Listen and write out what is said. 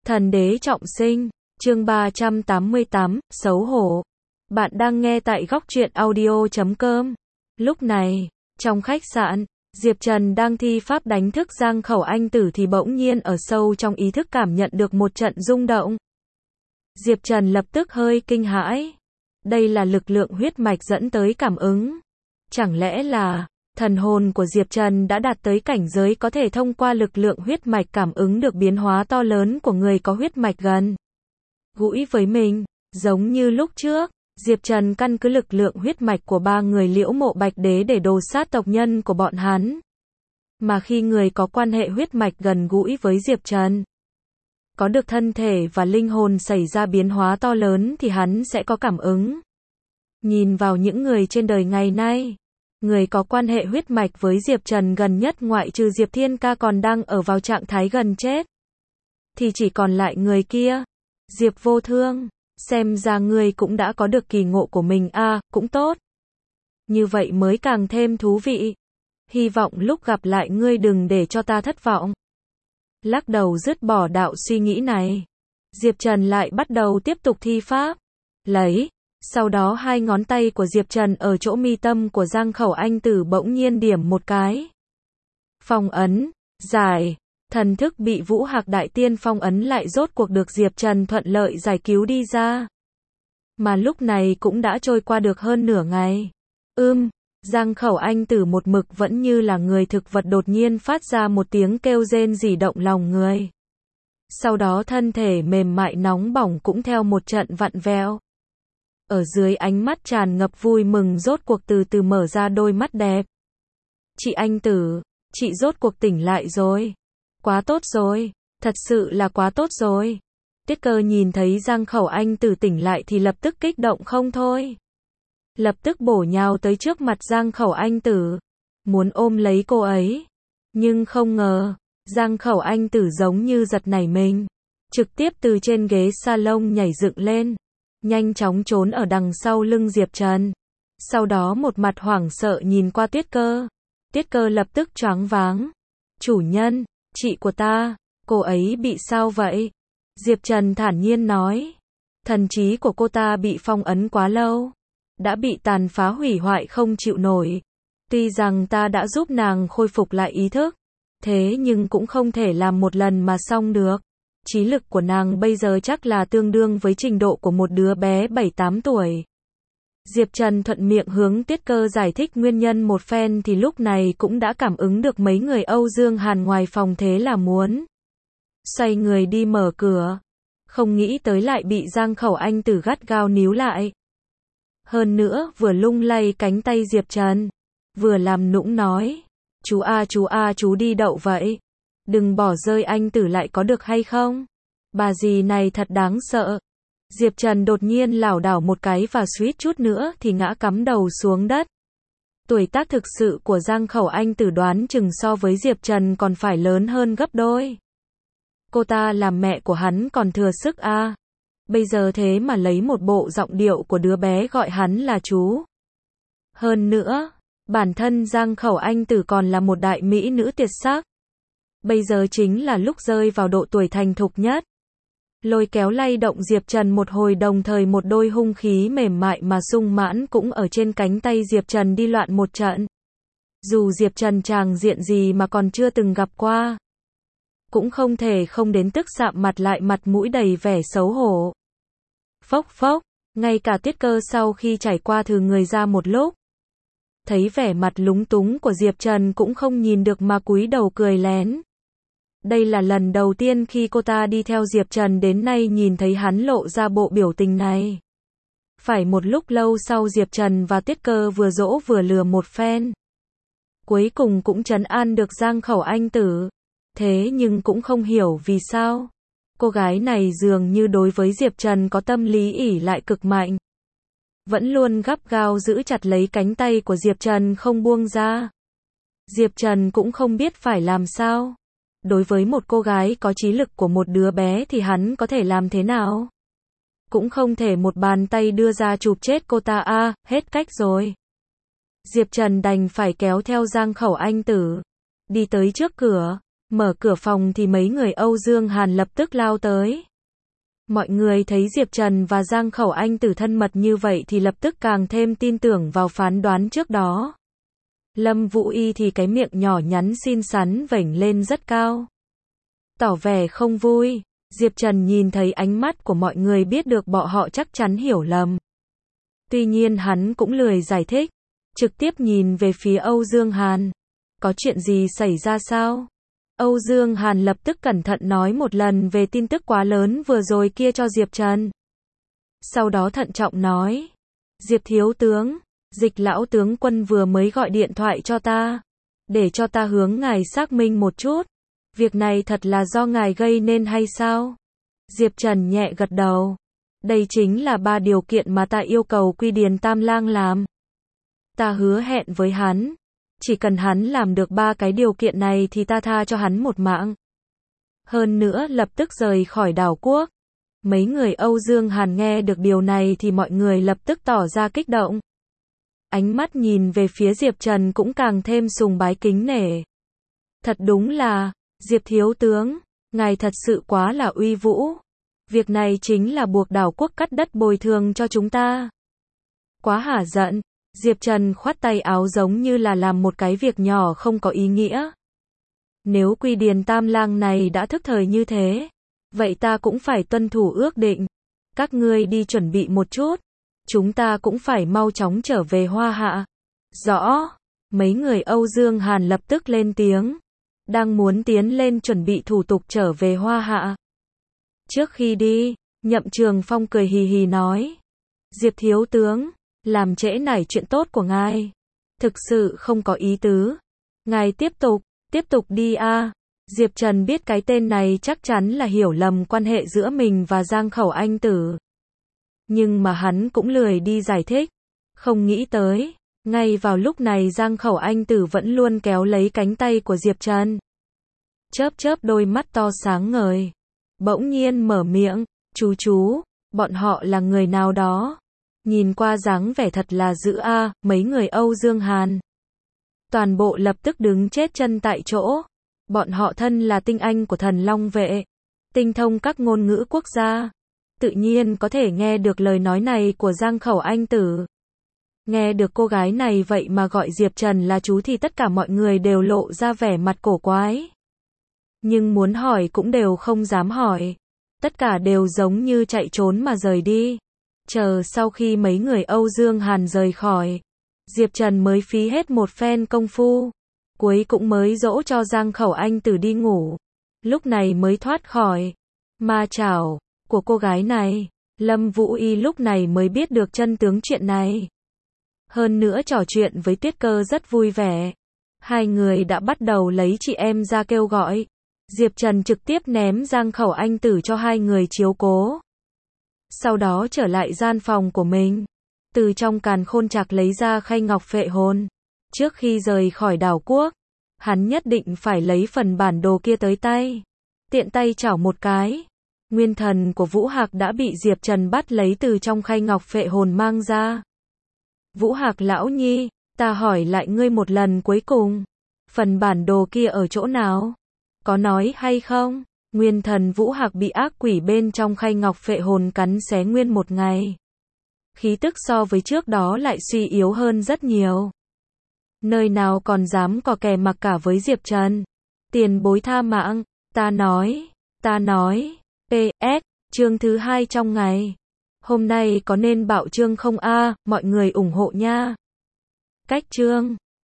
Thần đế trọng sinh, chương 388, xấu hổ. Bạn đang nghe tại góc truyện audio.com. Lúc này, trong khách sạn, Diệp Trần đang thi pháp đánh thức Giang Khẩu Anh Tử thì bỗng nhiên ở sâu trong ý thức cảm nhận được một trận rung động. Diệp Trần lập tức hơi kinh hãi. Đây là lực lượng huyết mạch dẫn tới cảm ứng. Chẳng lẽ là thần hồn của Diệp Trần đã đạt tới cảnh giới có thể thông qua lực lượng huyết mạch cảm ứng được biến hóa to lớn của người có huyết mạch gần gũi với mình, giống như lúc trước, Diệp Trần căn cứ lực lượng huyết mạch của ba người Liễu Mộ Bạch Đế để đồ sát tộc nhân của bọn hắn. Mà khi người có quan hệ huyết mạch gần gũi với Diệp Trần, có được thân thể và linh hồn xảy ra biến hóa to lớn thì hắn sẽ có cảm ứng. Nhìn vào những người trên đời ngày nay, người có quan hệ huyết mạch với Diệp Trần gần nhất ngoại trừ Diệp Thiên Ca còn đang ở vào trạng thái gần chết, thì chỉ còn lại người kia, Diệp Vô Thương. Xem ra ngươi cũng đã có được kỳ ngộ của mình à, cũng tốt. Như vậy mới càng thêm thú vị. Hy vọng lúc gặp lại ngươi đừng để cho ta thất vọng. Lắc đầu dứt bỏ đạo suy nghĩ này, Diệp Trần lại bắt đầu tiếp tục thi pháp. Sau đó hai ngón tay của Diệp Trần ở chỗ mi tâm của Giang Khẩu Anh Tử bỗng nhiên điểm một cái. Phong ấn, giải. Thần thức bị Vũ Hạc Đại Tiên phong ấn lại rốt cuộc được Diệp Trần thuận lợi giải cứu đi ra. Mà lúc này cũng đã trôi qua được hơn nửa ngày. Giang Khẩu Anh Tử một mực vẫn như là người thực vật đột nhiên phát ra một tiếng kêu rên rỉ động lòng người. Sau đó thân thể mềm mại nóng bỏng cũng theo một trận vặn vẹo. Ở dưới ánh mắt tràn ngập vui mừng rốt cuộc từ từ mở ra đôi mắt đẹp. Chị Anh Tử, chị rốt cuộc tỉnh lại rồi. Quá tốt rồi, thật sự là quá tốt rồi. Tiết Cơ nhìn thấy Giang Khẩu Anh Tử tỉnh lại thì lập tức kích động không thôi. Lập tức bổ nhào tới trước mặt Giang Khẩu Anh Tử, muốn ôm lấy cô ấy. Nhưng không ngờ, Giang Khẩu Anh Tử giống như giật nảy mình, trực tiếp từ trên ghế salon nhảy dựng lên, nhanh chóng trốn ở đằng sau lưng Diệp Trần. Sau đó một mặt hoảng sợ nhìn qua Tiết Cơ. Tiết Cơ lập tức choáng váng. Chủ nhân, chị của ta, cô ấy bị sao vậy? Diệp Trần thản nhiên nói. Thần trí của cô ta bị phong ấn quá lâu, đã bị tàn phá hủy hoại không chịu nổi. Tuy rằng ta đã giúp nàng khôi phục lại ý thức, thế nhưng cũng không thể làm một lần mà xong được. Trí lực của nàng bây giờ chắc là tương đương với trình độ của một đứa bé 7-8 tuổi. Diệp Trần thuận miệng hướng Tiết Cơ giải thích nguyên nhân một phen thì lúc này cũng đã cảm ứng được mấy người Âu Dương Hàn ngoài phòng thế là muốn xoay người đi mở cửa. Không nghĩ tới lại bị Giang Khẩu Anh Tử gắt gao níu lại. Hơn nữa vừa lung lay cánh tay Diệp Trần, vừa làm nũng nói. Chú đi đậu vậy. Đừng bỏ rơi anh Tử lại có được hay không? Bà dì này thật đáng sợ. Diệp Trần đột nhiên lảo đảo một cái và suýt chút nữa thì ngã cắm đầu xuống đất. Tuổi tác thực sự của Giang Khẩu Anh Tử đoán chừng so với Diệp Trần còn phải lớn hơn gấp đôi. Cô ta làm mẹ của hắn còn thừa sức à. Bây giờ thế mà lấy một bộ giọng điệu của đứa bé gọi hắn là chú. Hơn nữa, bản thân Giang Khẩu Anh Tử còn là một đại mỹ nữ tuyệt sắc. Bây giờ chính là lúc rơi vào độ tuổi thành thục nhất. Lôi kéo lay động Diệp Trần một hồi đồng thời một đôi hung khí mềm mại mà sung mãn cũng ở trên cánh tay Diệp Trần đi loạn một trận. Dù Diệp Trần tràng diện gì mà còn chưa từng gặp qua, cũng không thể không đến tức sạm mặt lại mặt mũi đầy vẻ xấu hổ. Phốc phốc, ngay cả Tiết Cơ sau khi trải qua thử người ra một lúc, thấy vẻ mặt lúng túng của Diệp Trần cũng không nhìn được mà cúi đầu cười lén. Đây là lần đầu tiên khi cô ta đi theo Diệp Trần đến nay nhìn thấy hắn lộ ra bộ biểu tình này. Phải một lúc lâu sau Diệp Trần và Tiết Cơ vừa dỗ vừa lừa một phen, cuối cùng cũng trấn an được Giang Khẩu Anh Tử. Thế nhưng cũng không hiểu vì sao cô gái này dường như đối với Diệp Trần có tâm lý ỷ lại cực mạnh, vẫn luôn gắt gao giữ chặt lấy cánh tay của Diệp Trần không buông ra. Diệp Trần cũng không biết phải làm sao. Đối với một cô gái có trí lực của một đứa bé thì hắn có thể làm thế nào? Cũng không thể một bàn tay đưa ra chụp chết cô ta à, hết cách rồi. Diệp Trần đành phải kéo theo Giang Khẩu Anh Tử, đi tới trước cửa, Mở cửa phòng thì mấy người Âu Dương Hàn lập tức lao tới. Mọi người thấy Diệp Trần và Giang Khẩu Anh Tử thân mật như vậy thì lập tức càng thêm tin tưởng vào phán đoán trước đó. Lâm Vũ Y thì cái miệng nhỏ nhắn xinh xắn vểnh lên rất cao. Tỏ vẻ không vui. Diệp Trần nhìn thấy ánh mắt của mọi người biết được bọn họ chắc chắn hiểu lầm. Tuy nhiên hắn cũng lười giải thích. Trực tiếp nhìn về phía Âu Dương Hàn. Có chuyện gì xảy ra sao? Âu Dương Hàn lập tức cẩn thận nói một lần về tin tức quá lớn vừa rồi kia cho Diệp Trần. Sau đó thận trọng nói. Diệp thiếu tướng, Dịch lão tướng quân vừa mới gọi điện thoại cho ta. Để cho ta hướng ngài xác minh một chút. Việc này thật là do ngài gây nên hay sao? Diệp Trần nhẹ gật đầu. Đây chính là 3 điều kiện mà ta yêu cầu Quy Điền Tam Lang làm. Ta hứa hẹn với hắn. Chỉ cần hắn làm được 3 cái điều kiện này thì ta tha cho hắn một mạng. Hơn nữa lập tức rời khỏi đảo quốc. Mấy người Âu Dương Hàn nghe được điều này thì mọi người lập tức tỏ ra kích động. Ánh mắt nhìn về phía Diệp Trần cũng càng thêm sùng bái kính nể. Thật đúng là, Diệp thiếu tướng, ngài thật sự quá là uy vũ. Việc này chính là buộc đảo quốc cắt đất bồi thường cho chúng ta. Quá hả giận, Diệp Trần khoát tay áo giống như là làm một cái việc nhỏ không có ý nghĩa. Nếu Quy Điền Tam Lang này đã thức thời như thế, vậy ta cũng phải tuân thủ ước định. Các ngươi đi chuẩn bị một chút. Chúng ta cũng phải mau chóng trở về Hoa Hạ. Rõ. Mấy người Âu Dương Hàn lập tức lên tiếng. Đang muốn tiến lên chuẩn bị thủ tục trở về Hoa Hạ. Trước khi đi, Nhậm Trường Phong cười hì hì nói. Diệp thiếu tướng, làm trễ nải chuyện tốt của ngài. Thực sự không có ý tứ. Ngài tiếp tục đi a. Diệp Trần biết cái tên này chắc chắn là hiểu lầm quan hệ giữa mình và Giang Khẩu Anh Tử. Nhưng mà hắn cũng lười đi giải thích. Không nghĩ tới, ngay vào lúc này Giang Khẩu Anh Tử vẫn luôn kéo lấy cánh tay của Diệp Trần. Chớp chớp đôi mắt to sáng ngời. Bỗng nhiên mở miệng, chú, bọn họ là người nào đó. Nhìn qua dáng vẻ thật là dữ a, mấy người Âu Dương Hàn. Toàn bộ lập tức đứng chết chân tại chỗ. Bọn họ thân là tinh anh của Thần Long vệ. Tinh thông các ngôn ngữ quốc gia. Tự nhiên có thể nghe được lời nói này của Giang Khẩu Anh Tử. Nghe được cô gái này vậy mà gọi Diệp Trần là chú thì tất cả mọi người đều lộ ra vẻ mặt cổ quái. Nhưng muốn hỏi cũng đều không dám hỏi. Tất cả đều giống như chạy trốn mà rời đi. Chờ sau khi mấy người Âu Dương Hàn rời khỏi, Diệp Trần mới phí hết một phen công phu. Cuối cũng mới dỗ cho Giang Khẩu Anh Tử đi ngủ. Lúc này mới thoát khỏi ma chảo của cô gái này. Lâm Vũ Y lúc này mới biết được chân tướng chuyện này. Hơn nữa trò chuyện với Tuyết Cơ rất vui vẻ. Hai người đã bắt đầu lấy chị em ra kêu gọi. Diệp Trần trực tiếp ném Giang Khẩu Anh Tử cho hai người chiếu cố. Sau đó trở lại gian phòng của mình. Từ trong càn khôn trạc lấy ra khay ngọc phệ hồn. Trước khi rời khỏi đảo quốc, hắn nhất định phải lấy phần bản đồ kia tới tay. Tiện tay chảo một cái. Nguyên thần của Vũ Hạc đã bị Diệp Trần bắt lấy từ trong khay ngọc phệ hồn mang ra. Vũ Hạc lão nhi, ta hỏi lại ngươi một lần cuối cùng. Phần bản đồ kia ở chỗ nào? Có nói hay không? Nguyên thần Vũ Hạc bị ác quỷ bên trong khay ngọc phệ hồn cắn xé nguyên một ngày. Khí tức so với trước đó lại suy yếu hơn rất nhiều. Nơi nào còn dám cò kè mặc cả với Diệp Trần. Tiền bối tha mạng, ta nói, PS, chương thứ 2 trong ngày. Hôm nay có nên bạo chương không a, mọi người ủng hộ nha. Cách chương